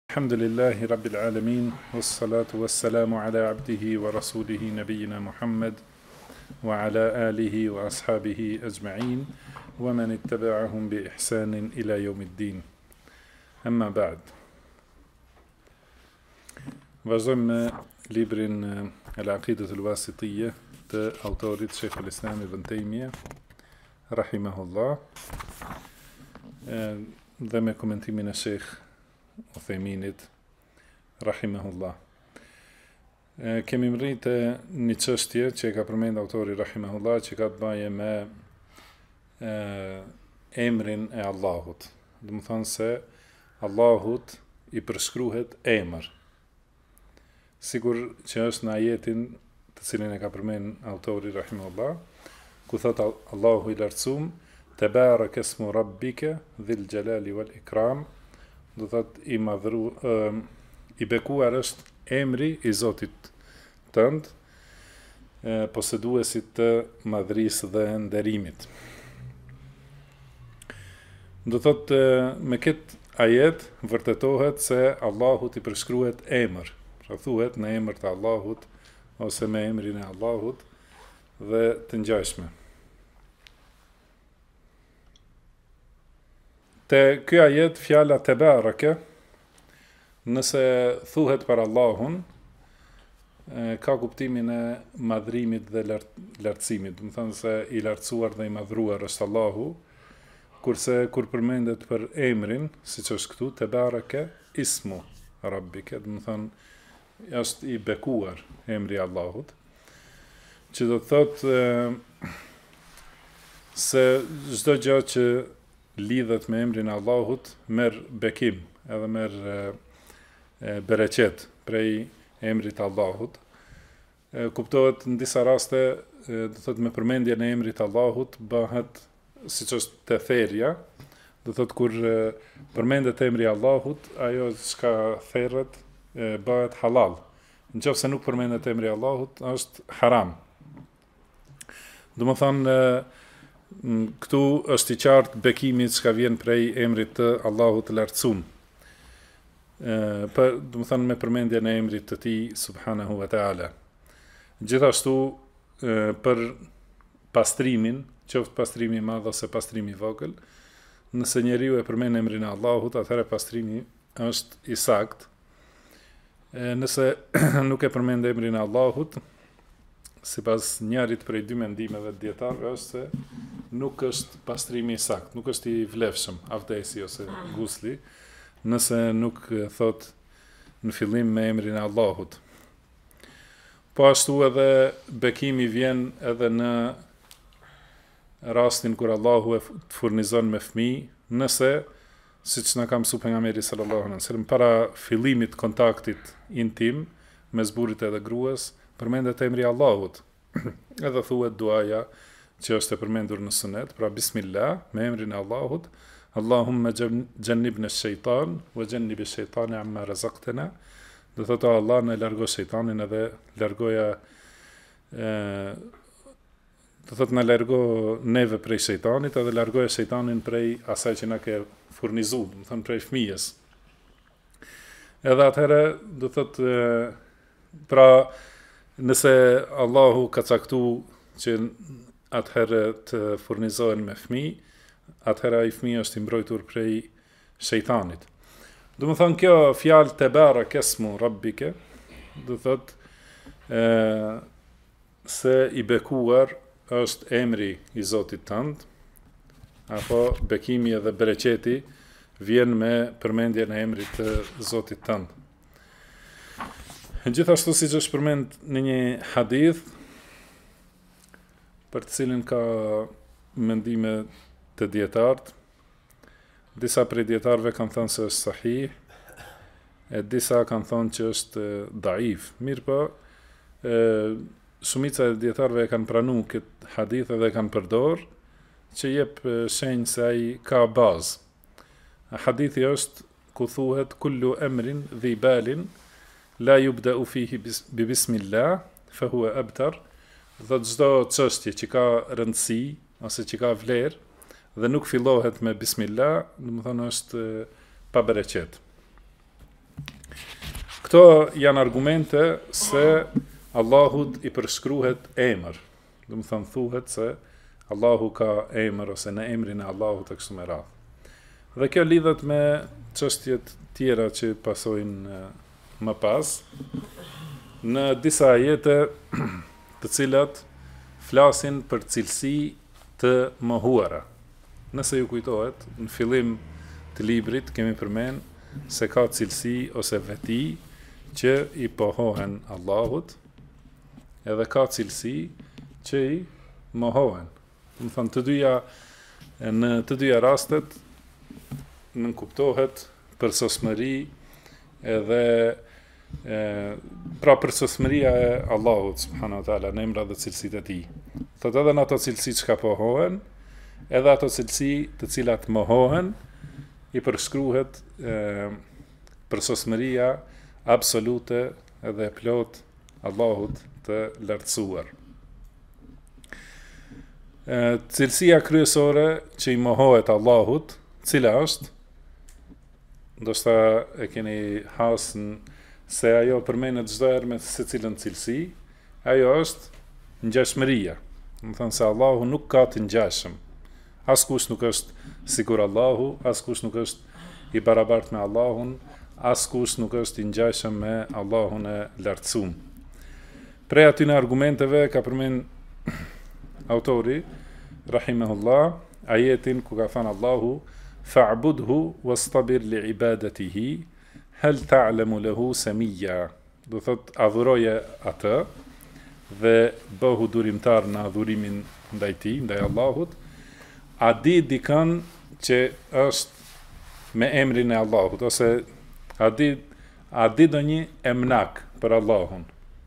Alhamdulillahi Rabbil Alamin, wassalatu wassalamu ala abdihi wa rasulihi nabiyina Muhammad wa ala alihi wa ashabihi ajma'in wa man ittaba'ahum bi ihsanin ila yawmiddin. Amma ba'd. Vazhdojmë me librin Al-Aqidat al-Wasitiyya të autorit Sheikhul Islam Ibn Taymiyah rahimahullah, dhe me komentimin e Sheikh Uthayminit rahimahullah. Kemi mritë një çështje që e ka përmend autori rahimahullah, që ka të baje me emrin e Allahut. Do të thonë se Allahut i përshkruhet emër, sigur që është në ajetin të cilin e ka përmend autori rahimahullah, ku thot Allahu i lartësuar, Tebarak esmu rabbike dhil gjelali wal ikram, do thot i bekuar është emri i Zotit tënd, poseduesit të madhrisë dhe nderimit. Do thot me këtë ajet vërtetohet se Allahut i përshkruhet emër, pra thuhet në emër të Allahut ose me emrin e Allahut dhe të ngjashme. Te ky ajet fjala tebarake, nëse thuhet për Allahun, ka kuptimin e madhrimit dhe lartësimit. Do të thonë se i lartësuar dhe i madhruar është Allahu, kurse kur përmendet për emrin, siç është këtu, tebarake ismu rabbike, do të thonë është i bekuar emri i Allahut, që do të thotë se çdo gjë që lidhet me emrin e Allahut merr bekim, edhe merr bereqet prej emrit të Allahut. Kuptohet në disa raste, do thot me përmendjen e emrit të Allahut bëhet, siç është te therrja, do thot kur përmendet emri i Allahut, ajo çka therret bëhet halal. Nëse nuk përmendet emri i Allahut, është haram. Domethënë këtu është i qartë bekimi që vjen prej emrit të Allahut të lartësuar. Do të thonë me përmendjen e emrit të Tij subhanahu wa taala. Gjithashtu për pastrimin, qoftë pastrimi i madh ose pastrimi i vogël, nëse njeriu e përmend emrin e Allahut, atëherë pastrimi është i saktë. Nëse nuk e përmend emrin e Allahut, sipas njërit prej dy mendimeve të dietarëve, është se nuk është pastrimi i saktë, nuk është i vlefshëm avdesi ose gusli, nëse nuk thot në fillim me emrin e Allahut. Po ashtu edhe bekimi vjen edhe në rastin kur Allahu e furnizon me fëmijë, nëse, siç na ka mësuar pejgamberi sallallahu alaihi wasallam, para fillimit kontaktit intim mes burrit edhe gruas, përmendet emri i Allahut. Edhe thuhet duaja që është e përmendur në sunet, pra bismillah, me emrin e Allahut, Allahumma jannibna ash-shaytan wa jannib ash-shaytana amma razaqtana. Do thotë Allah na largo shejtanin edhe largoja do thotë na largo neve prej shejtanit edhe largoja shejtanin prej asaj që na ke furnizuar, do thonë prej fëmijës. Edhe atëherë do thotë pra nëse Allahu ka caktuar që atëherë të furnizohen me fëmijë, atëherë ai fëmijë është i mbrojtur prej shejtanit. Do të thonë kjo fjalë tebarak esmu rabbike, do thotë se i bekuar është emri i Zotit tënd, apo bekimi edhe bereqeti vjen me përmendjen e emrit të Zotit tënd. Gjithashtu siç është përmend në një hadith, për të cilin ka mendime të dietarët, disa prej dietarëve kanë thënë se është sahih, e disa kanë thënë që është daif. Mirpo, shumica e dietarëve e kanë pranuar këtë hadith dhe e kanë përdorur, që jep shenjë se ai ka bazë. Hadithi është ku thuhet kullu emrin dhi balin la yubda'u fihi bi bismillah fa huwa abtar. Dhe çdo çështje që ka rëndësi ose që ka vlerë dhe nuk fillohet me bismillah, do të thonë është pa bereqet. Këto janë argumente se Allahut i përshkruhet emër. Do të thonë thuhet se Allahu ka emër ose në emrin e Allahut e kështu me radhë. Dhe kjo lidhet me çështjet tjera që pasojnë më pas, në disa ajete të cilat flasin për cilësi të mohuara. Nëse ju kujtohet, në fillim të librit kemi përmend se ka cilësi ose veti që i pohohen Allahut, edhe ka cilësi që i mohohen. Do të thonë në të dyja rastet nënkuptohet përsosmëri edhe pra përsosmëria e Allahut subhanahu wa taala në emra dhe cilësitë e tij. Thotë edhe në ato cilësi që ka pohohen, edhe ato cilësi të cilat mohohen, i përshkruhet përsosmëria absolute edhe plot Allahut të lartësuar. Cilësia kryesore që i mohohet Allahut, cila është? Ndoshta e keni hasën se ajo përmenet çdo herë me secilën cilësi, ajo është ngjashmëria. Do të thonë se Allahu nuk ka të ngjashëm. Askush nuk është sikur Allahu, askush nuk është i barabartë me Allahun, askush nuk është i ngjashëm me Allahun e lartësuar. Prej atyre argumenteve ka përmend autori rahimahullah ajetin ku ka thënë Allahu fa'budhu wastabir li ibadatihi hal ta'lamu lahu samia. Do thot adhuroje atë dhe bëhu durimtar në adhurimin ndaj tij, ndaj Allahut. A di dikën që është me emrin e Allahut ose a di ndonjë emnak për Allahun?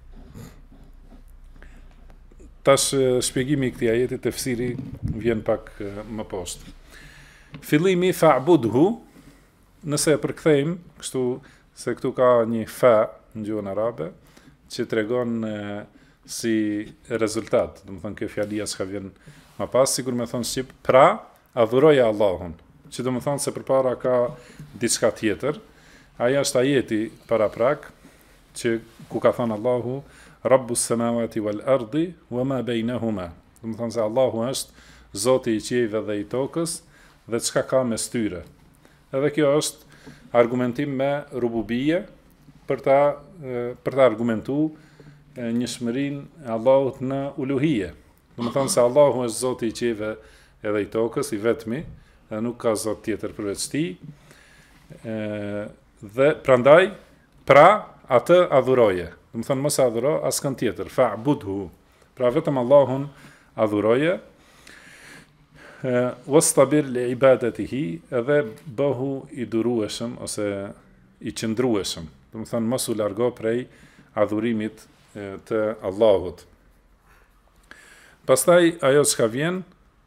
Tash shpjegimi i këtij ajeti tefsiri vjen pak më poshtë. Fillimi fa'budhu, nëse e përkthejmë, kështu se këtu ka një fa në gjuhën arabe që tregon si rezultat, do të thonë kjo fjalia që vjen më pas, sikur më thon shqip, pra adhuroja Allahun, që do të thonë se përpara ka diçka tjetër. Aja është ajeti paraprak që ku ka thënë Allahu Rabbus samawati wal ardi wama bainahuma. Do të thonë se Allahu është Zoti i qiejve dhe i tokës dhe çka ka mes tyre. Edhe kjo është argumentim me rububie për ta argumentuar njëshmërinë e Allahut në uluhije. Do të thonë se Allahu është Zoti i qiejve edhe i tokës, i vetmi, dhe nuk ka Zot tjetër përveç tij. Dhe prandaj atë adhuroje. Do të thonë mos adhuro askën tjetër, fa'budhu. Pra vetëm Allahun adhuroje. Wastabir li ibadatihi, edhe bëhu i durueshëm ose i qëndrueshëm. Do të thonë mos u largo prej adhurimit të Allahut. Pastaj ajo çka vjen,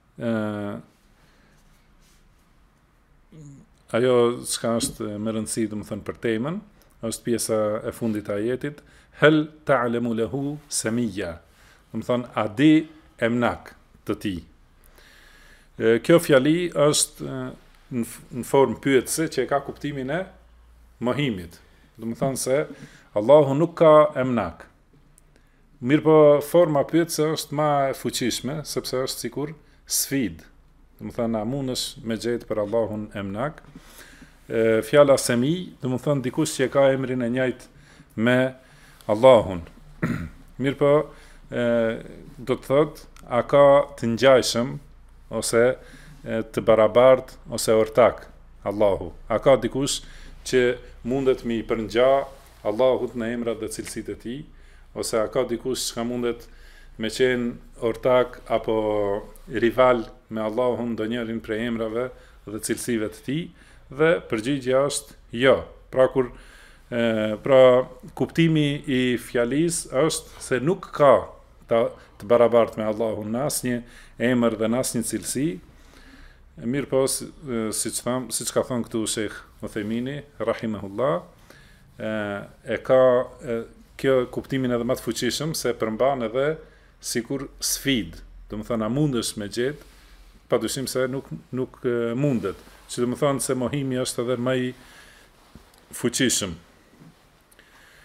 ajo çka është më rëndësi, do të thonë për temën, është pjesa e fundit e ajetit, hel ta'lamu lahu samia. Do të thonë a di emnak të tij. Kjo fjali është në formë pyetëse që e ka kuptimin e mohimit. Do të thonë se Allahu nuk ka emnak. Mirëpo forma pyetëse është më e fuqishme, sepse është sikur sfidë. Do të thonë a mundesh me gjetë për Allahun emnak. Fjala semi, do të thonë dikush që ka emrin e njëjtë me Allahun. Mirëpo do të thotë a ka të ngjashëm ose të barabartë ose ortak Allahu. A ka dikush që mundet me i përngja Allahut në emrat dhe cilësitë e tij, ose a ka dikush që mundet me qenë ortak apo rival me Allahun ndonjërin prej emrave dhe cilësive të tij? Dhe përgjigjja është jo. Pra kuptimi i fjalisë është se nuk ka të barabartë me Allahun në asnjë emër dhe në asnjë cilësi. Mirëpo siç ka thënë këtu Sheikh Uthaymini rahimahullah, e ka kjo kuptimin edhe më të fuqishëm se përmban edhe sikur sfidë. Do të thonë a mundesh me gjetë, padyshim se nuk mundet. Që do të thonë se mohimi është edhe më i fuqishëm.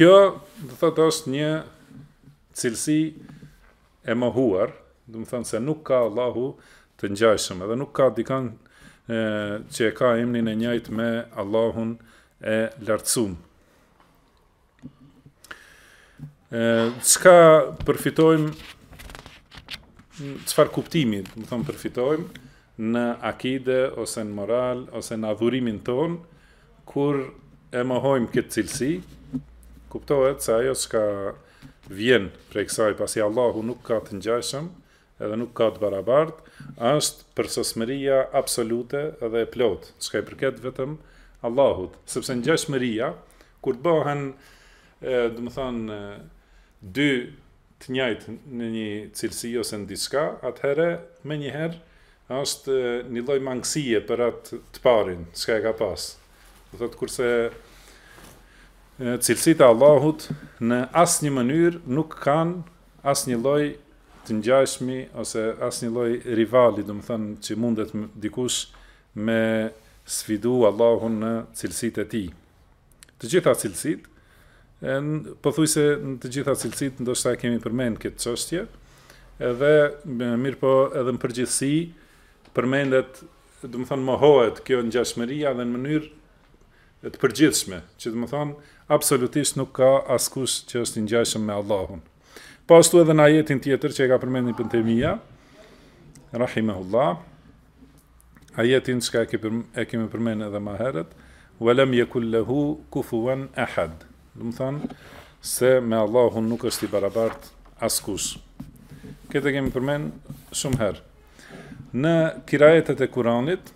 kjo, do thotë, është një cilësi e mohuar, do të thonë se nuk ka Allahu të ngjashëm, edhe nuk ka dikën që e ka emrin e njëjtë me Allahun e lartësuar. Çka përfitojmë, çfarë kuptimi, do të thonë, përfitojmë në akide, ose në moral, ose në adhurimin ton, kur e mohojmë këtë cilësi, kuptohet se ajo çka vjen prej kësaj, pasi Allahu nuk ka të ngjashëm, edhe nuk ka të barabartë, është përsosmëria absolute edhe e plotë, çka i përket vetëm Allahut, sepse ngjashmëria, kur të bëhen, do të thonë, dy të njëjtë në një cilësi ose në diçka, atëherë menjëherë është një lloj mangësie për atë të parin, çka e ka pas. Do thotë, kurse cilësitë e Allahut në asnjë mënyrë nuk kanë asnjë lloj të ngjashmi ose asnjë lloj rivali, do të thonë, që mundet dikush me sfidu Allahun në cilësitë e tij. Të gjitha cilësitë, pothuajse në të gjitha cilësitë ndoshta kemi përmend këtë çështje, edhe mirë po edhe në përgjithësi përmendet, do të thonë, mohohet kjo ngjashmëria dhe në mënyrë të përgjithshme, që do të thonë absolutisht nuk ka askush që është i ngjashëm me Allahun. Po ashtu edhe në ajetin tjetër që e ka përmendur Ibn Taymija, rahimahullah, ajetin që e kemi përmendur edhe më herët, walam yakul lahu kufuwan ahad. Do të thonë se me Allahun nuk është i barabartë askush. Këtë kemi përmendur shumë herë. Në kirajetet e Kuranit,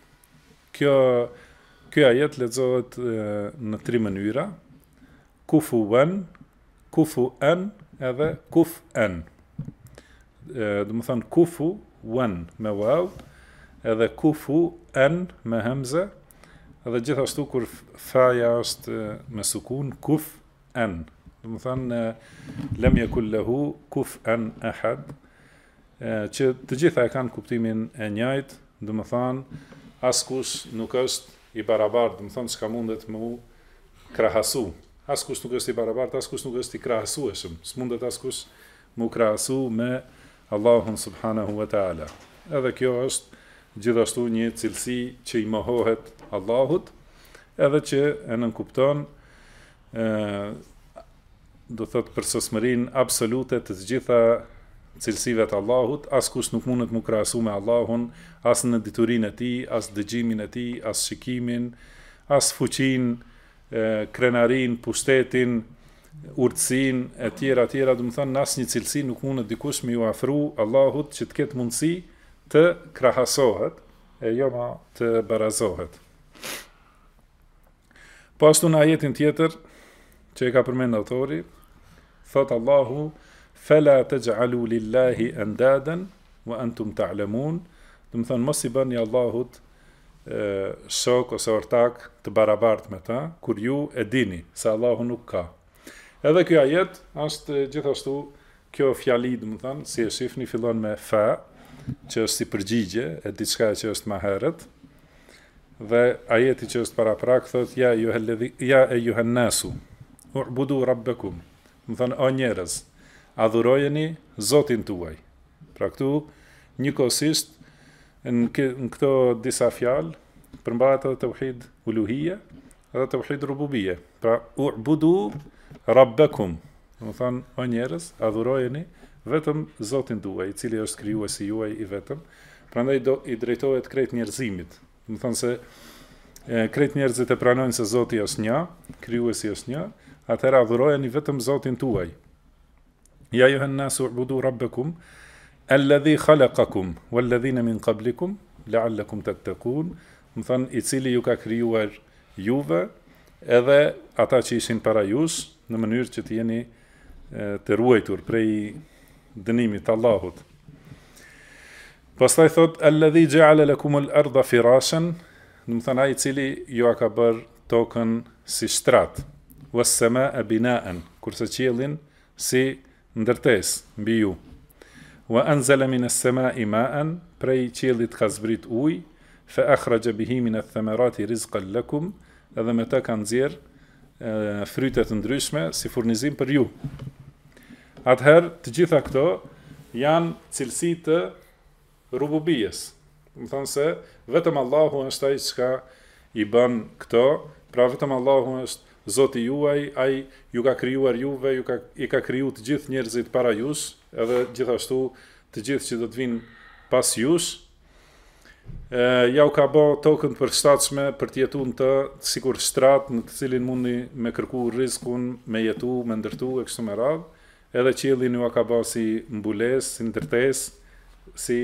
kjo ajet lexohet në tri mënyra: kufuan, kufuan edhe kufan. Do të thonë kufuan me waw, edhe kufuan me hamza, edhe gjithashtu kur faja është me sukun, kufan. Do të thonë lam yakul lahu kufan ahad, që të gjitha e kanë kuptimin e njëjtë, do të thonë askush nuk është i barabartë, do të thonë s'ka mundet me u krahasu. Askush nuk është i barabartë, askush nuk është i krahasueshëm. S'mundet askush me u krahasu me Allahun subhanahu wa taala. Edhe kjo është gjithashtu një cilësi që i mohohet Allahut, edhe që e nënkupton do thotë përsosmërinë absolute të gjitha cilësive të Allahut. Askush nuk mundet mu krahasu me Allahun, as në diturinë e tij, as dëgjimin e tij, as shikimin, as fuqinë, krenarin, pushtetin, urtësin, e tjera, do të thonë, në asnjë cilësi nuk mundet dikush me ju afru Allahut që të ketë mundësi të krahasohet, e jo ma të barazohet. Po ashtu në ajetin tjetër, që e ka përmend autori, thot Allahu, fala taj'alu lillahi andadan wa antum ta'lamun, do të thonë, mos i bëni Allahut shok ose ortak të barabartë me ta, kur ju e dini se Allahu nuk ka. Edhe kjo ajet është gjithashtu kjo fjali, do të thonë, si e shihni, fillon me fa, që është si përgjigje e diçka që është më herët, dhe ajeti që është paraprak thot ja eyyuhan nasu u'budu rabbakum, do të thonë, o njerëz, adhurojeni Zotin tuaj. Pra këtu njëkohësisht në këto disa fjalë përmbahet edhe tauhid uluhia edhe tauhid rububia. Pra u'budu rabbakum, do të thonë, o njerëz, adhurojeni vetëm Zotin tuaj, i cili është krijuesi juaj i vetëm. Prandaj i drejtohet krejt njerëzimit. Do të thonë se krejt njerëzit e pranojnë se Zoti është një, krijuesi është një, atëherë adhurojeni vetëm Zotin tuaj. Ja eyyuhan nasu u'budu rabbakum alladhi khalaqakum walladhina min qablikum la'allakum tattaqun, do të thonë, i cili ju ka krijuar juve edhe ata që ishin para jush, në mënyrë që të jeni të ruajtur prej dënimit të Allahut. Pastaj thot alladhi ja'ala lakum al-ardha firashan, do të thonë, ai i cili ju ka bërë tokën si shtrat, was-samaa bina'an, kurse qiellin si ndërtesë mbi ju. Wa anzala minas samaa'i ma'an, prej qiellit ka zbrit ujë, fa akhraja bihi min ath-thamarati rizqan lakum, edhe me ta ka nxjerr fryte të ndryshme si furnizim për ju. Atëherë, të gjitha këto janë cilësi të rububijes. Do të thonë se vetëm Allahu është ai që i bën këto, pra vetëm Allahu është Zoti juaj, ai ju ka krijuar juve, i ka kriju të gjithë njerëzit para jush, edhe gjithashtu të gjithë që do të vinë pas jush. Ja u ka bë tokën për shtatshme për të jetuar të sikur shtrat në të cilin mundi me kërku rrezikun, me jetu, me ndërtu e kështu me radhë. Edhe qiellin ju ka bë si mbulesë, si ndërtesë, si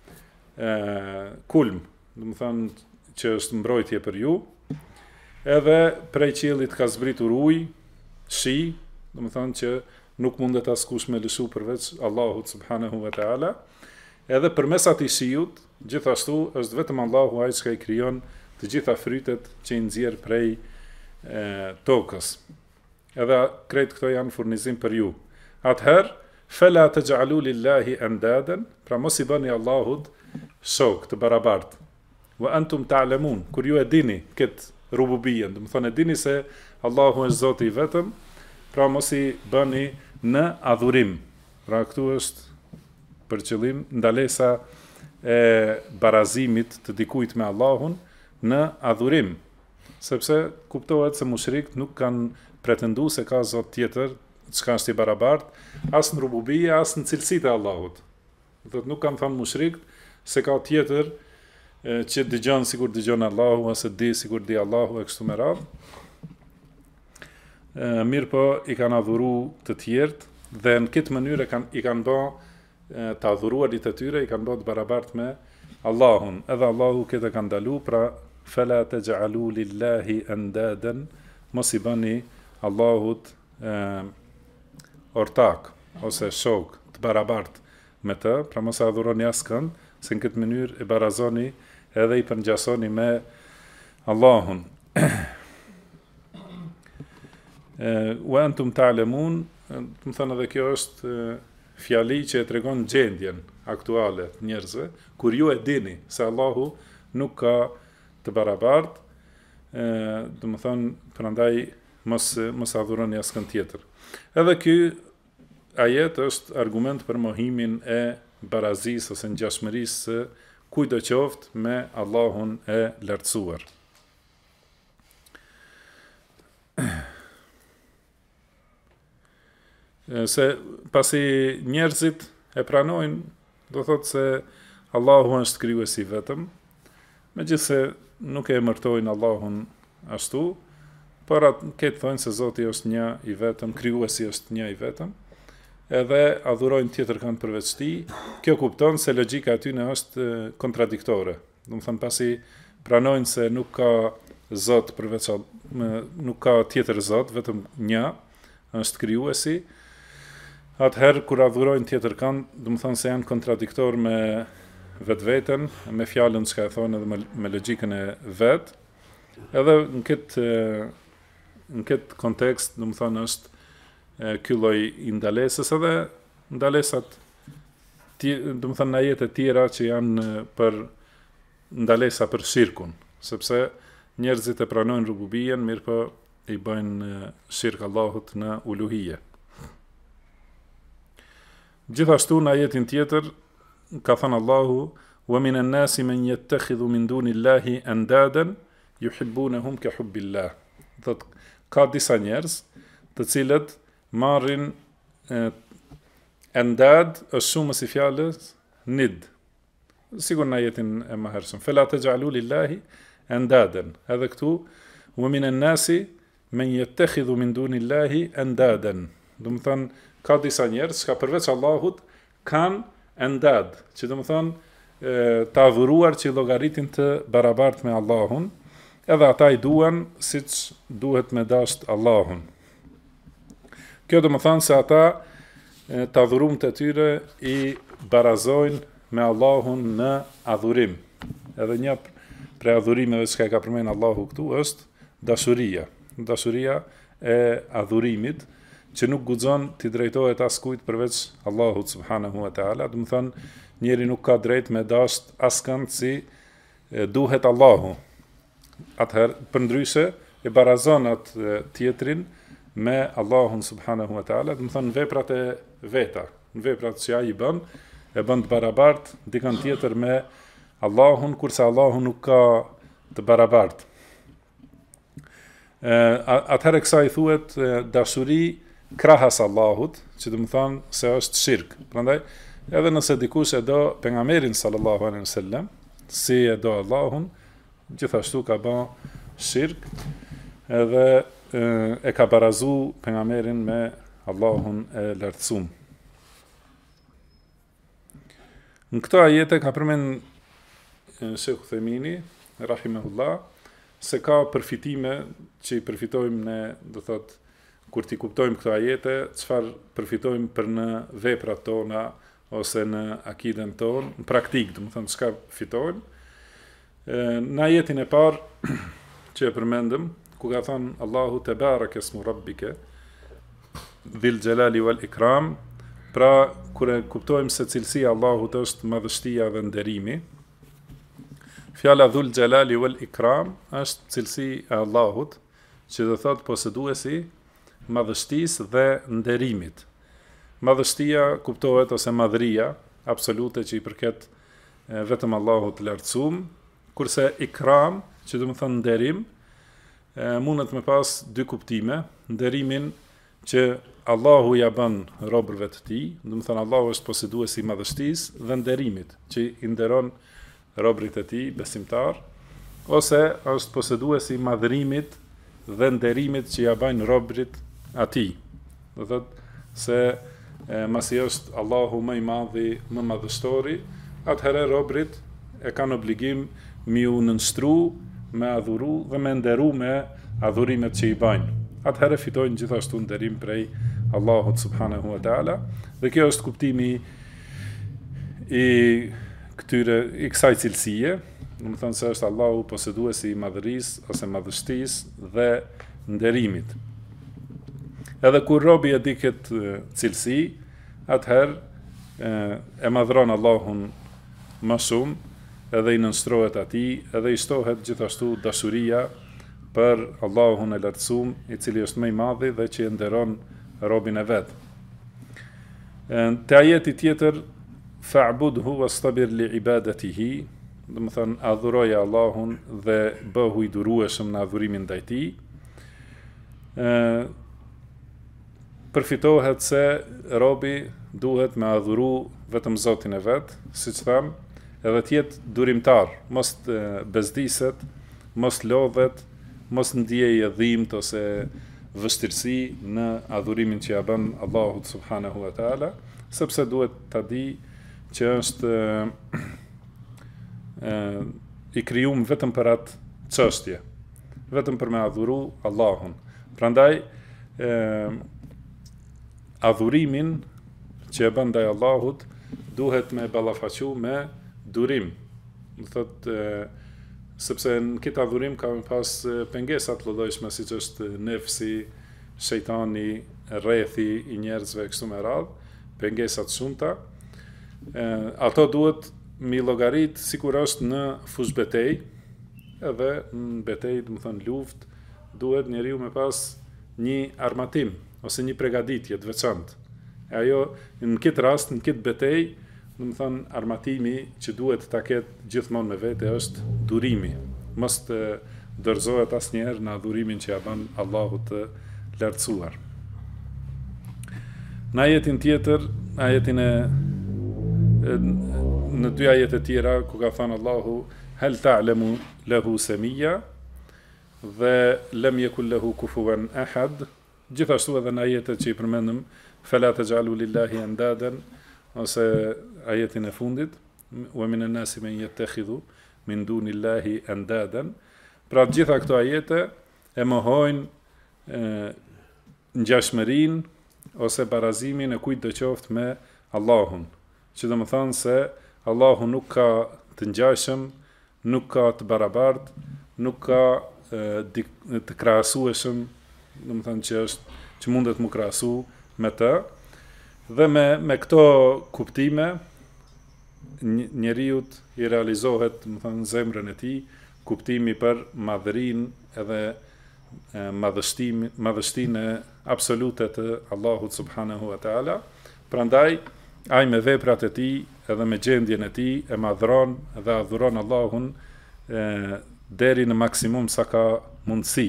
kulm, do të thonë që është mbrojtje për ju. Edhe prej qiellit ka zbritur ujë, shi, do të thonë që nuk mundet askush me lëshu përveç Allahut subhanahu wa taala. Edhe përmes atij shiut, gjithashtu është vetëm Allahu ai që i krijon të gjitha frytet që i nxjerr prej tokës. Edhe krejt këto janë furnizim për ju. Atëherë, fela taj'alu lillahi andadan, pra mos i bëni Allahut shok të barabartë. Wa antum ta'lamun, kur ju e dini këtë rububien, do të thonë e dini se Allahu është Zoti i vetëm, pra mos i bëni në adhurim. Pra këtu është për qëllim ndalesa e barazimit të dikujt me Allahun në adhurim, sepse kuptohet se mushrikt nuk kanë pretenduar se ka Zot tjetër që është i barabartë, as në rububie, as në cilësitë e Allahut. Do të nuk kanë thënë mushrikt se ka tjetër që dëgjon sikur dëgjon Allahu, ose di sikur di Allahu e kështu me radhë. Mirë po i kanë adhuru të tjertë, dhe në këtë mënyrë i kanë bë të adhuruarit e tyre, i kanë bë të barabartë me Allahun. Edhe Allahu këtë kanë ndalu, pra fela taj'alu lillahi andadan, mos i bëni Allahut ortak ose shok të barabartë me të, pra mos e adhuroni askënd, se në këtë mënyrë e barazoni edhe i përngjasoni me Allahun. Wa antum ta'lamun, do të thonë edhe kjo është fjali që e tregon gjendjen aktuale të njerëzve, kur ju e dini se Allahu nuk ka të barabartë, do të thonë prandaj mos adhuroni askënd tjetër. Edhe ky ajet është argument për mohimin e barazisë ose ngjashmërisë kujdo qoftë me Allahun e lartësuar. Se pasi njerëzit e pranojnë, do thotë se Allahu është krijuesi vetëm, megjithse nuk e emërtojnë Allahun ashtu, por këtë thonë se Zoti është një i vetëm, krijuesi është një i vetëm, edhe adhurojnë tjetër kanë përveç tij. Kjo kupton se logjika e tyre është kontradiktore. Do të thonë pasi pranojnë se nuk ka Zot përveç nuk ka tjetër Zot, vetëm një është krijuesi. Atëherë kur adhurojnë tjetër kanë, do të thonë se janë kontradiktor me vetveten, me fjalën që e thonë edhe me logjikën e vet. Edhe në këtë kontekst, do të thonë është ky lloj i ndalesës, edhe ndalesat do të thonë ajete tjera që janë për ndalesa për shirkun, sepse njerëzit e pranojnë rububien, mirë po i bëjnë shirk Allahut në uluhije. Gjithashtu në ajetin tjetër ka thënë Allahu: "Wa minan nasi man yattakhidhu min dunillahi andadan yuhibbunahum ka hubbillah." Do të ka disa njerëz të cilët marrin andad është shumë si fjalës nid. Sigur në ajetin e mëhershëm. Fela taj'alu lillahi andadan. Edhe këtu wa minan nasi man yattakhidhu min dunillahi andadan. Do të thonë ka disa njerëz që përveç Allahut kanë andad, që do të thonë të adhuruar që llogaritin të barabartë me Allahun, edhe ata i duan siç duhet me dasht Allahun. Kjo do të thonë se ata të adhurumët e tyre i barazojnë me Allahun në adhurim. Edhe një prej adhurimeve që ka përmenë Allahu këtu është dashuria. Dashuria e adhurimit, që nuk guxon t'i drejtohet askujt përveç Allahut subhanahu wa taala. Do të thonë njeri nuk ka drejt me dasht askënd si duhet Allahu. Atëherë, përndryshe, e barazon atë tjetrin me Allahun subhanahu wa taala, do të thonë veprat e veta, veprat që ai i bën, e bën të barabart dikën tjetër me Allahun, kurse Allahu nuk ka të barabart. Atëherë kësaj thuhet dashuri krahas Allahut, që do të thonë se është shirk. Prandaj, edhe nëse dikush e do pejgamberin sallallahu alaihi wasallam, si e do Allahun, gjithashtu ka bën shirk, edhe e ka barazu pejgamberin me Allahun e lartësuar. Në këto ajete ka përmend Sheikh Uthemini, rahimahullah, se ka përfitime që i përfitojmë ne, do thot, kur t'i kuptojmë këto ajete, çfarë përfitojmë për në veprat tona, ose në akiden tonë, në praktik, do të thonë, çka fitojmë. Në ajetin e parë, që e përmendëm, ku ka thënë Allahu te baraka ismu rabbike, dhil gjelali wal ikram, pra, kur e kuptojmë se cilësia Allahut është madhështia dhe nderimi, fjala dhul gjelali wal ikram është cilësi e Allahut, që dhe thot poseduesi madhështisë dhe nderimit. Madhështia kuptohet ose madhëria absolute që i përket vetëm Allahut të lartësuar, kurse ikram, që do të thonë nderim, mundet me pas dy kuptime, nderimin që Allahu ja bën robërve të tij, do të thonë Allahu është poseduesi i madhështisë dhe nderimit, që i nderon robërit e tij besimtar, ose është poseduesi i madhërimit dhe nderimit që ja bajnë robërit atij. Do thotë se masi është Allahu më i madhi, më madhështori, atëherë robërit e kanë obligim mi u nënshtru, me adhuru dhe me nderu me adhurimet që i bajnë. Atëherë fitojnë gjithashtu nderim prej Allahut subhanahu wa taala, dhe kjo është kuptimi i kësaj cilësie, do të thonë se është Allahu poseduesi i madhërisë ose madhështisë dhe nderimit. Edhe kur robi e di këtë cilësi, atëherë e madhron Allahun më shumë, edhe i nënshtrohet atij, edhe i shtohet gjithashtu dashuria për Allahun e lartësuar, i cili është më i madhi dhe që e nderon robin e vet. Te ajeti tjetër, fa'budhu wastabir li ibadatihi, do të thonë adhuroje Allahun dhe bëhu i durueshëm në adhurimin ndaj tij. Përfitohet se robi duhet me adhuru vetëm Zotin e vet, siç tham, edhe tjetë durimtar, mos bezdiset, mos lodhet, mos ndjej dhimbje ose vështirësi në adhurimin që ja bën Allahut subhanahu wa taala, sepse duhet ta di që është i krijuar vetëm për atë çështje, vetëm për me adhuru Allahun. Prandaj adhurimin që e bën ndaj Allahut duhet me ballafaqu me durim. Do thotë sepse në këtë adhurim ka pas pengesa të llojshme, siç është nefsi, shejtani, rrethi i njerëzve kështu me radhë, pengesa të shumta. Ato duhet mi llogarit sikur është në fush betejë, edhe në betejë, do të thonë luftë, duhet njeriu me pas një armatim ose një përgatitje të veçantë. E ajo në këtë rast, në këtë betejë, do të thonë armatimi që duhet ta ketë gjithmonë me vete është durimi. Mos të dorëzohet asnjëherë në adhurimin që ja bën Allahut të lartësuar. Në ajetin tjetër, në dy ajete tjera ku ka thënë Allahu hal ta'lamu lahu samia dhe lam yakul lahu kufuwan ahad, gjithashtu edhe në ajetet që i përmendëm fala taj'alu lillahi andadan, ose ajetin e fundit, wa minan nasi men yattakhidhu min dunillahi andadan. Pra gjitha këto ajete e mohojnë ngjashmërinë ose barazimin e kujt do qoftë me Allahun, që do të thonë se Allahu nuk ka të ngjashëm, nuk ka të barabartë, nuk ka të krahasueshëm, do të thonë që mundet mu krahasu me të. Dhe me këto kuptime njeriut i realizohet, do të thonë, zemrën e tij kuptimi për madhërinë edhe madhështinë absolute të Allahut subhanahu wa taala. Prandaj ai me veprat e tij edhe me gjendjen e tij e madhron dhe adhuron Allahun deri në maksimum sa ka mundësi.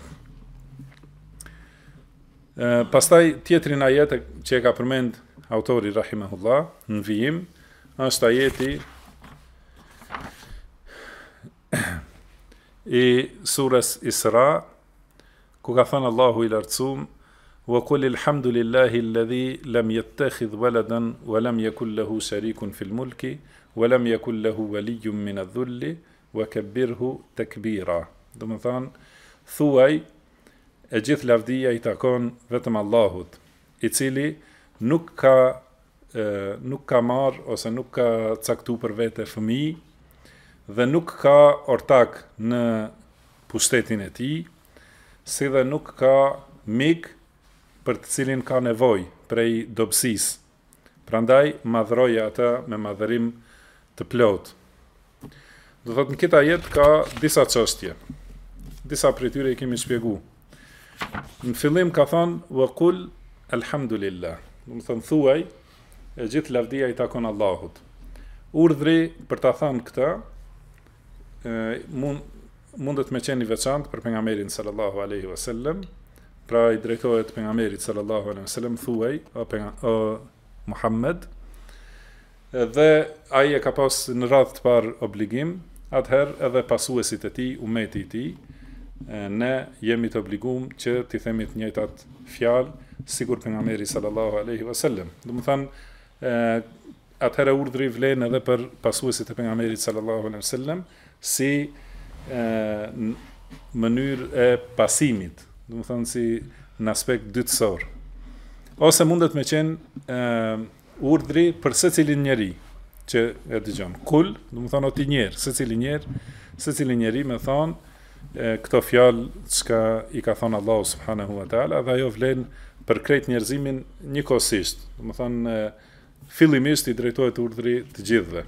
Pastaj tjetrin ajet që e ka përmend autori rahimahullah në vijim është ajeti i surës Isra, ku ka thënë Allahu i lartësuar: "Wa qul alhamdulillahi alladhi lam yattakhidh waladan wa lam yakul lahu sharikun fil mulki wa lam yakul lahu waliyyun min adh-dhulli wa kabbirhu takbira." Do të thonë, thuaj e gjithë lavdia i takon vetëm Allahut, i cili nuk ka marrë ose nuk ka caktu për vete fëmijë dhe nuk ka ortak në pushtetin e tij, si dhe nuk ka mik për të cilin ka nevojë prej dobësisë. Prandaj madhroja ata me madhërim të plot. Do thotë në këtë ajet ka disa çështje. Disa prej tyre i kemi shpjeguar. Në fillim ka thonë wa qul alhamdulillah. Do të thonë thuaj e gjithë lavdia i takon Allahut. Urdhri për ta thënë këtë mundet me qenë i veçantë për pejgamberin sallallahu alaihi wasallam. Pra i drejtohet pejgamberit sallallahu alaihi wasallam, thuaj o Muhammed, dhe ai e ka pas në radhë të parë obligim, atëherë edhe pasuesit e tij, umeti i tij, ne jemi të obliguar që t'i themi të njëjtat fjalë sikur pejgamberi sallallahu alaihi wasallam. Do të thonë atëherë urdhri vlen edhe për pasuesit e pejgamberit sallallahu alaihi wasallam si mënyrë e pasimit, do të thonë si në aspekt dytësor. Ose mundet me qenë urdhri për secilin njeri që e dëgjon. Kul, do të thonë o ti njerë, secili njeri me thonë këto fjalë çka i ka thonë Allahu subhanahu wa taala, dhe ajo vlen për krejt njerëzimin njëkohësisht. Do të thonë fillimisht i drejtohet urdhri të gjithëve.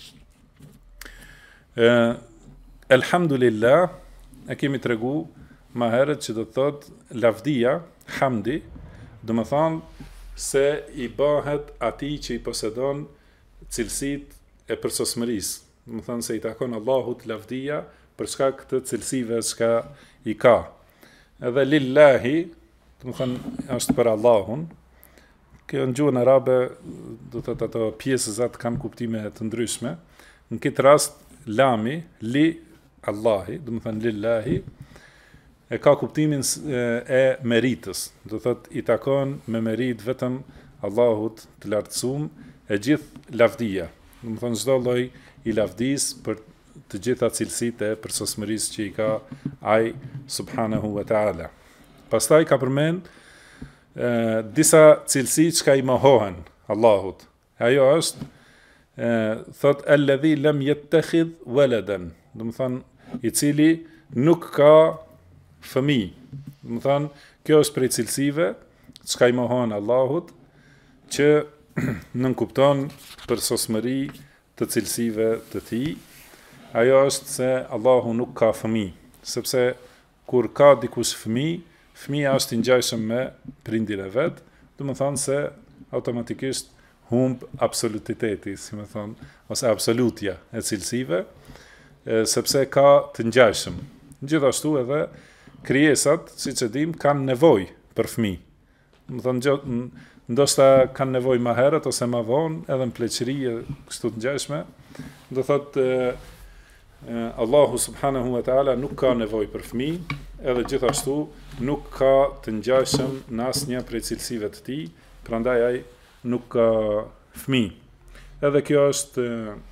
Elhamdulillah e kemi tregu më herët që do të thotë lavdia, hamdi, do të thonë se i bëhet atij që i posedon cilësitë e përsosmërisë. Do të thonë se i takon Allahut lavdia për shkak të cilësive që i ka. Edhe lillahi, do të thonë është për Allahun. Kjo në gjuhën arabe, do të thotë ato pjesëzat kanë kuptime të ndryshme. Në këtë rast lami, li Allahi, do të thonë lillahi, e ka kuptimin e meritës. Do të thotë i takon me merit vetëm Allahut të lartësuar e gjithë lavdia. Do të thonë çdo lloj i lavdis për të gjitha cilësitë e përsosmërisë që i ka ai subhanahu wa taala. Pastaj ka përmend disa cilësi që ka i mohohen Allahut. Ajo është thot alladhi lam yattakhidh waladan, do të thonë i cili nuk ka fëmijë. Do të thonë kjo është prej cilësive që ka i mohohen Allahut, që nënkupton përsosmëri të cilësive të tij. Ajo është se Allahu nuk ka fëmijë, sepse kur ka dikush fëmijë, fëmija është i ngjajshëm me prindin e vet, do të thonë se automatikisht humb absolutiteti, si më thonë, ose absolutja e cilësive, sepse ka të ngjajshëm. Gjithashtu edhe krijesat, siç e dim, kanë nevojë për fëmijë. Do të thonë ndoshta kanë nevojë më herët ose më vonë, edhe në pleqëri e kështu të ngjajshme. Do thotë Allahu subhanahu wa taala nuk ka nevojë për fëmijë, edhe gjithashtu nuk ka të ngjajshëm në asnjë prej cilësive të tij, prandaj ai nuk ka fëmijë. Edhe kjo është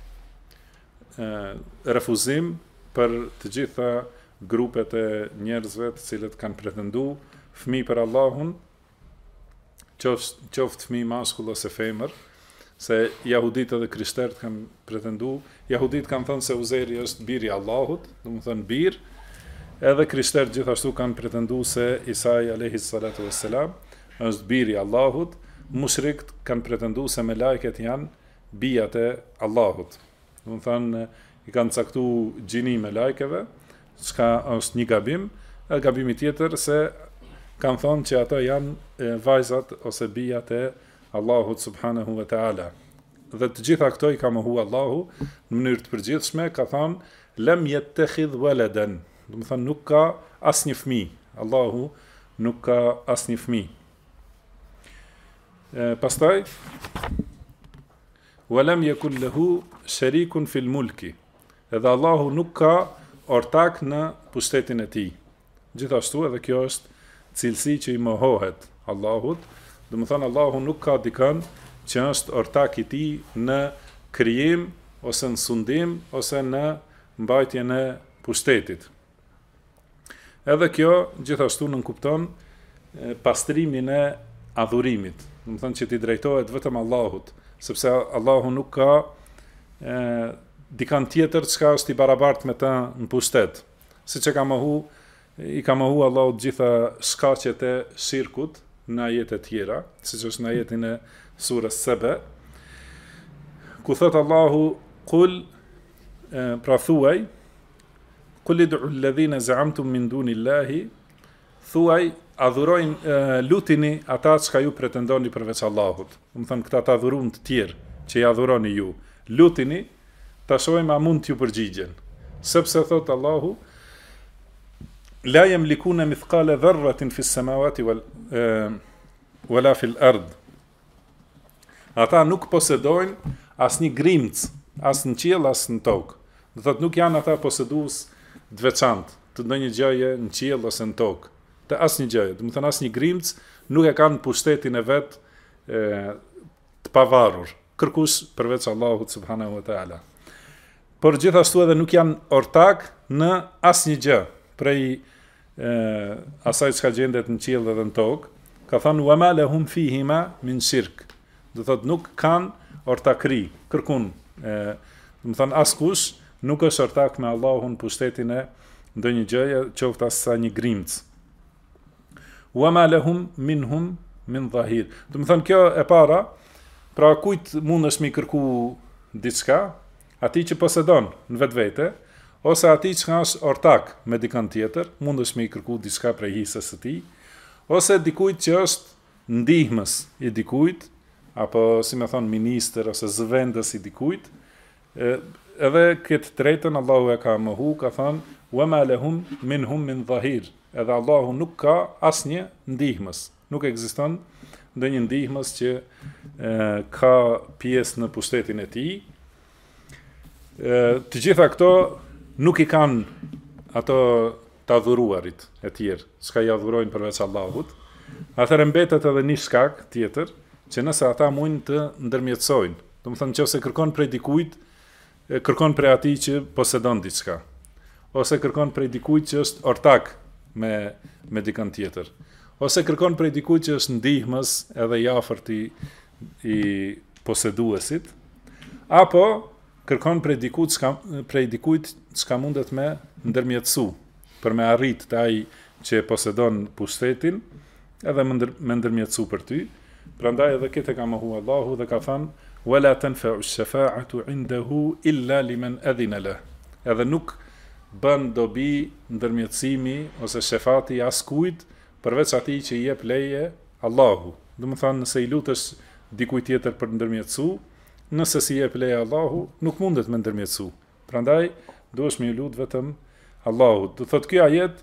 refuzim për të gjitha grupet e njerëzve të cilët kanë pretenduar fëmijë për Allahun, qoftë fëmijë mashkull ose femër, se jahudit edhe krishterët kanë pretenduar, jahudit kanë thënë se Uzeri është biri i Allahut, do të thonë bir, edhe krishterët gjithashtu kanë pretenduar se Isai alayhi salatu wassalam është biri i Allahut, mushrikët kanë pretenduar se melekët janë bijat e Allahut. Do të thonë i kanë caktuar gjini melekëve, çka është një gabim, E gabimi tjetër se kanë thonë që ato janë vajzat ose bijat e Allahut subhanahu wa ta'ala. Dhe të gjitha këto i ka mohu Allahu në mënyrë të përgjithshme, ka thonë lem yattakhidh waladan, do të thonë nuk ka asnjë fëmijë. Allahu nuk ka asnjë fëmijë. Pastaj walam yakul lahu sharikun fil mulki. Edhe Allahu nuk ka ortak në pushtetin e tij. Gjithashtu edhe kjo është cilësi që i mohohet Allahut, do të thonë Allahu nuk ka dikën që është ortak i tij në krijim ose në sundim ose në mbajtjen e pushtetit. Edhe kjo gjithashtu nënkupton pastrimin e adhurimit, do të thonë që ti drejtohet vetëm Allahut, sepse Allahu nuk ka dikën tjetër çka është i barabartë me të në pushtet. Siç i ka mohu Allahu të gjitha shkaqet e shirkut në ajete tjera, siç është në ajetin e surës Saba, ku thot Allahu kul, pra thuaj, kul id'u alladhina za'amtum min dunillahi, thuaj, adhurojnë, lutini ata që ju pretendoni përveç Allahut. Do të thonë këta të adhurum të tjerë që i adhuroni ju. Lutini, ta shohim a mund t'ju përgjigjen. Sepse thot Allahu, la yamlikuna mithqala dharratin fis samawati wala fil ard. Ata nuk posedojnë asnjë grimc, as në qiell as në tokë. Do thotë nuk janë ata posedues të veçantë të ndonjë gjëje në qiell ose në tokë. Të asnjë gjëje, do të thonë asnjë grimc nuk e kanë pushtetin e vet të pavarur, kërkush përveç Allahut subhanahu wa taala. Por gjithashtu edhe nuk janë ortak në asnjë gjë prej asaj çka gjendet në qiell dhe në tokë. Ka thënë wa ma lahum fihima min shirk. Do thotë nuk kanë ortakri, kërkun. Do të thonë askush nuk është ortak me Allahun pushtetin e ndonjë gjëje, qoftë as sa një grimc. Wa ma lahum minhum min dhahir. Do të thonë kjo e para, pra kujt mundesh mi kërku diçka, atij që posedon në vetvete, ose atij që është ortak me dikën tjetër, mundesh mi kërku diçka prej hisës së tij, ose dikujt që është ndihmës i dikujt, apo si me thonë minister ose zëvendës i dikujt, edhe këtë tretën Allahu e ka mohu, ka thonë wa ma lahum minhum min dhahir. Edhe Allahu nuk ka asnjë ndihmës, nuk ekziston ndonjë ndihmës që ka pjesë në pushtetin e tij. Të gjitha këto nuk i kanë ato të adhuruarit e tjerë, s'ka i adhurojnë përveç Allahut. Atëherë mbetet edhe një shkak tjetër, që nëse ata mund të ndërmjetësojnë. Do të thonë nëse kërkon prej dikujt, kërkon prej atij që posedon diçka, ose kërkon prej dikujt që është ortak me dikën tjetër, ose kërkon prej dikujt që është ndihmës edhe i afërt i poseduesit, apo kërkon prej dikujt çka mundet me ndërmjetësu për me arrit të ai që posedon pushtetin, edhe me ndërmjetësu për ty. Prandaj edhe këtë ka mohu Allahu dhe ka thënë wala tanfa'u ash-shafa'atu 'indahu illa liman adhina lahu. Edhe nuk bën dobi ndërmjetësimi ose shefati askujt përveç atij që i jep leje Allahu. Do të thonë nëse i lutesh dikujt tjetër për ndërmjetësu, nëse si jep leje Allahu, nuk mundet me ndërmjetësu. Prandaj duhesh me lut vetëm Allahu. Do thotë ky ajet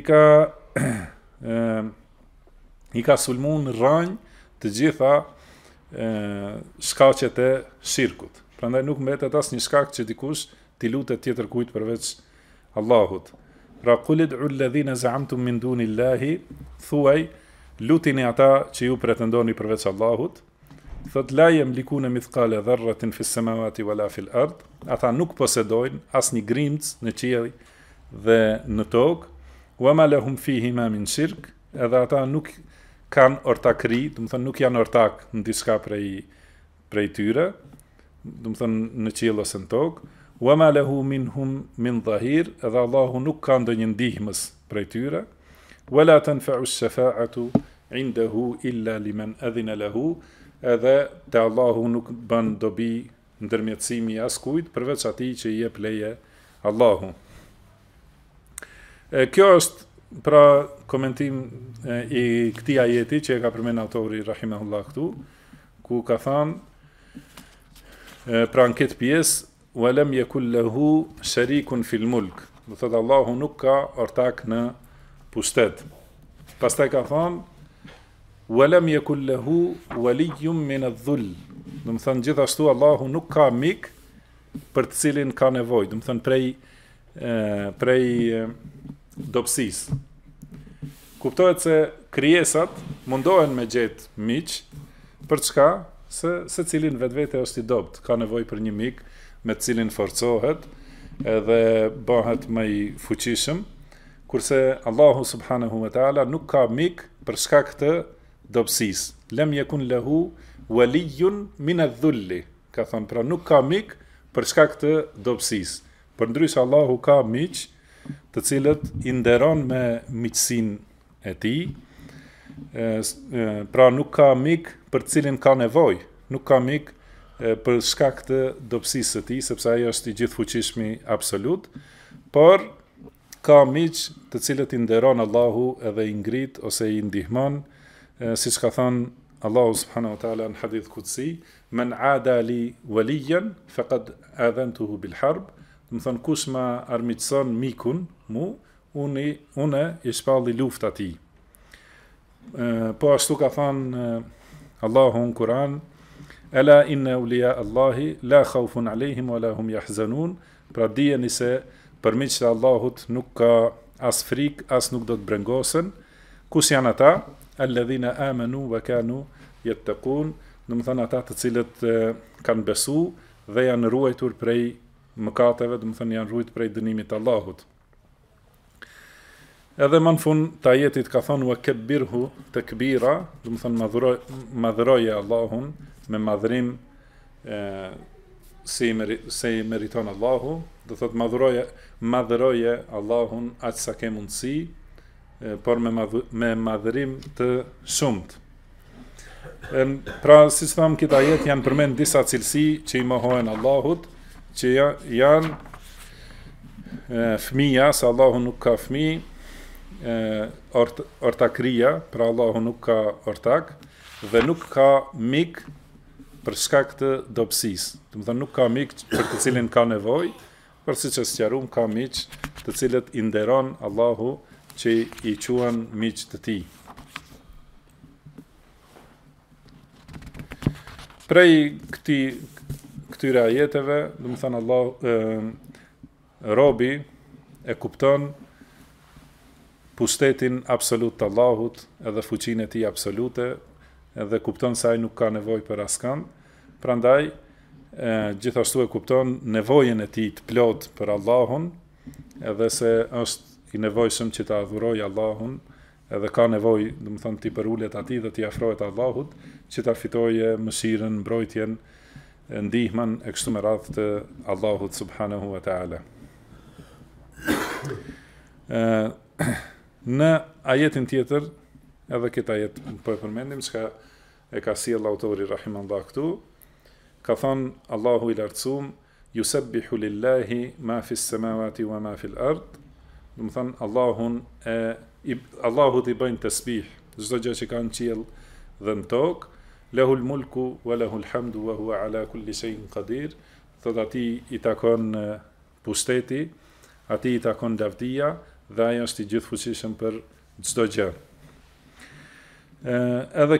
i ka sulmuar në rranj të gjitha shkaqet e shirkut. Prandaj nuk mbetet asnjë shkak që dikush t'i lutet tjetër kujt përveç Allahut. Pra qul id'u alladhina za'amtum min dunillahi, thuaj lutini ata që ju pretendoni përveç Allahut. Thot la yamlikuna mithqala dharratin fis samawati wala fil ard. Ata nuk posedojnë asnjë grimc në qiell dhe në tokë. Wa ma lahum fihima min shirk. Edhe ata nuk kanë ortakri, do të thonë nuk janë ortak në diçka prej tyre, do të thonë në qiell ose në tokë. Wa ma lahu minhum min dhahir. Edhe Allahu nuk ka ndonjë ndihmës prej tyre. Wala tanfa'u ash-shafa'atu 'indahu illa liman adhina lahu. Edhe te Allahu nuk bën dobi ndërmjetësimi askujt përveç atij që i jep leje Allahu. Kjo është pra komentim i këtij ajeti që e ka përmend autori rahimahullah këtu, ku ka thënë pra në këtë pjesë walam yakul lahu sharikun fil mulk. Do thotë Allahu nuk ka ortak në pushtet. Pastaj ka thënë walam yakul lahu waliyyun min adh-dhull. Do të thënë gjithashtu Allahu nuk ka mik për të cilin ka nevojë, do të thënë prej dobësisë. Kuptohet se krijesat mundohen me gjetë miq, për çka? Se cilin vetvete është i dopt, ka nevojë për një mik me të cilin forcohet edhe bëhet më i fuqishëm, kurse Allahu subhanahu wa taala nuk ka mik për shkak të dobësisë. Lam yakun lahu waliyyun min adh-dhulli. Ka thënë pra nuk ka mik për shkak të dobësisë. Përndryshe Allahu ka miq të cilët i nderon me miqsinë e tij. Pra nuk ka mik për të cilin ka nevojë, nuk ka mik për shkak të dobësisë së tij, sepse ai është i gjithfuqishmi absolut, por ka miq të cilët i nderon Allahu edhe i ngrit ose i ndihmon, siç ka thënë Allahu subhanahu wa taala në hadith qudsi, "Men aada li waliyan faqad adhantuhu bil harb." Do të thonë kush ma armiqson mikun mu, unë i shpalli luftë atij. Po ashtu ka thënë Allahu në Kur'an, "Ala inna awliya Allahi la khawfun alayhim wa la hum yahzanun." Pra dijeni se për miqtë e Allahut nuk ka as frikë, as nuk do të brengosen. Kush janë ata? Alladhina amanu wa kanu yattaqun. Do të thënë ata të cilët kanë besu dhe janë ruajtur prej mëkateve, do të thënë janë ruajtur prej dënimit të Allahut. Edhe më në fund të ajetit ka thonë wa kebbirhu takbira, do të thënë madhëroje Allahun me madhërim si i meriton Allahu, do të thotë madhëroje Allahun aq sa ke mundësi, por me madhërim të shumt. Pra, si që thamë, këtë ajet janë përmend disa cilësi që i mohohen Allahut, që janë fëmija, se Allahu nuk ka fëmijë, ortakria, pra Allahu nuk ka ortak, dhe nuk ka mik për shkak të dobësisë. Do të thonë nuk ka mik për të cilin ka nevojë, por siç e sqaruam ka miq të cilët i nderon Allahu që i quhen miq të tij. Prej këtyre ajeteve, do të thënë robi e kupton pushtetin absolut të Allahut, edhe fuqinë e tij absolute, edhe kupton se ai nuk ka nevojë për askënd. Prandaj gjithashtu e kupton nevojën e tij të plot për Allahun, edhe se është i nevojshëm që të adhurojë Allahun, edhe ka nevojë, do të thonë, të përulet atij dhe të afrohet Allahut, që ta fitojë mëshirën, mbrojtjen, ndihmën e kështu me radhë të Allahut subhanahu wa taala. Në ajetin tjetër, edhe këtë ajet po e përmendim, çka e ka sjell autori rahimahullah këtu, ka thënë Allahu i lartësuar, yusabbihu lillahi ma fi s-samawati wa ma fi l-ard. Do të thënë Allahut i bëjnë tasbih çdo gjë që ka në qiell dhe në tokë, lahul mulku wa lahul hamdu wa huwa ala kulli shay'in qadir. Thot atij i takon pushteti, atij i takon lavdia, dhe ai është i gjithfuqishëm për çdo gjë. Edhe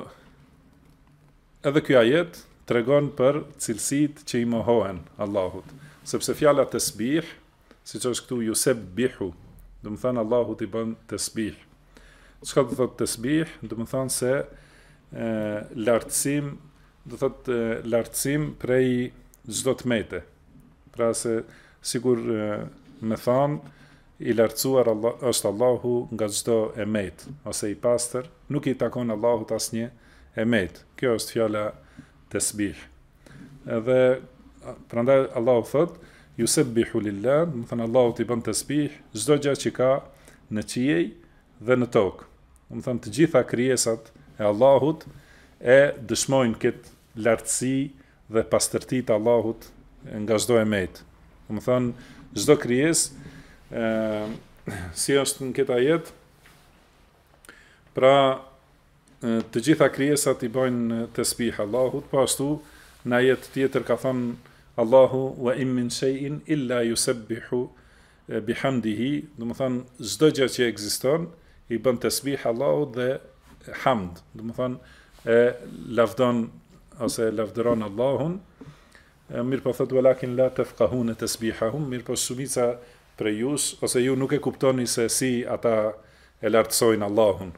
kjo ajet tregon për cilësitë që i mohohen Allahut, sepse fjala tasbih, siç është këtu yusabbihu, do të thënë Allahut i bën tasbih. Çka do thotë tasbih? Do të thënë se lartësim, do thotë lartësim prej çdo tmete. Pra se sigur me thënë i lartësuar është Allahu nga çdo emet ose i pastër, nuk i takon Allahut asnjë emet. Kjo është fjala tasbih. Edhe prandaj Allahu thot yusabbihu lillah, do të thënë Allahu i bën tasbih çdo gjë që ka në qiell dhe në tokë. Do të thënë të gjitha krijesat e Allahut e dëshmojnë këtë lartësi dhe pastërti të Allahut nga çdo emet. Do të thënë çdo krijesë si është në këtë ajet, pra të gjitha krijesat i bojnë tasbih Allahut, po ashtu në ajet tjetër ka thënë Allahu wa in min shay'in illa yusabbihu bihamdihi, do të thonë çdo gjë që ekziston i bën tasbih Allahut dhe hamd, do të thonë e lavdon ose lavdëron Allahun. Mirë po thot walakin la tafqahuna tasbihahum, mirë po shumica për jush ose ju nuk e kuptoni se si ata e lartësojnë Allahun.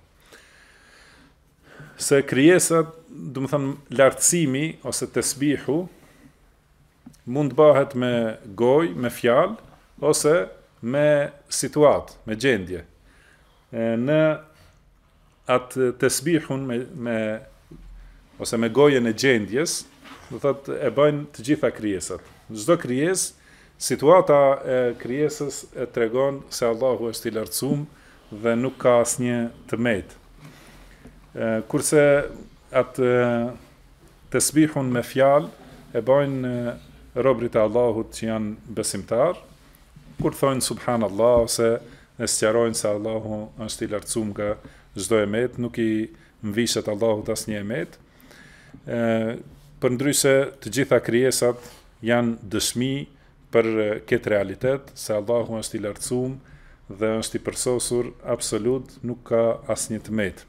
Se krijesat, do të thënë lartësimi ose tasbihu mund bëhet me gojë, me fjalë ose me situatë, me gjendje. Në atë tasbihun ose me gojën e gjendjes, do thotë e bëjnë të gjitha krijesat. Çdo krijesë, situata e krijesës e tregon se Allahu është i lartësuar dhe nuk ka asnjë tërmet. Kurse atë tasbihun me fjalë e bëjnë robrit e Allahut që janë besimtar, kur thonë subhanallah ose e sqarojnë se Allahu është i lartësuar nga çdo emet, nuk i mvishet Allahut asnjë emet. Përndryshe të gjitha krijesat janë dëshmi për këtë realitet se Allahu është i lartësuar dhe është i përsosur absolut, nuk ka asnjë tërmet.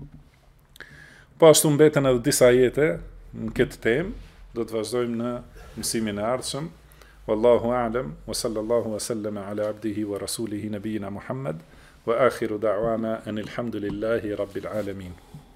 Po ashtu mbeten edhe disa ajete në këtë temë, do të vazhdojmë në mësimin e ardhshëm. Wallahu a'lam wa sallallahu wa sallama ala abdihi wa rasulihi nabiyina Muhammad wa akhiru da'wana anil hamdulillahi rabbil alamin.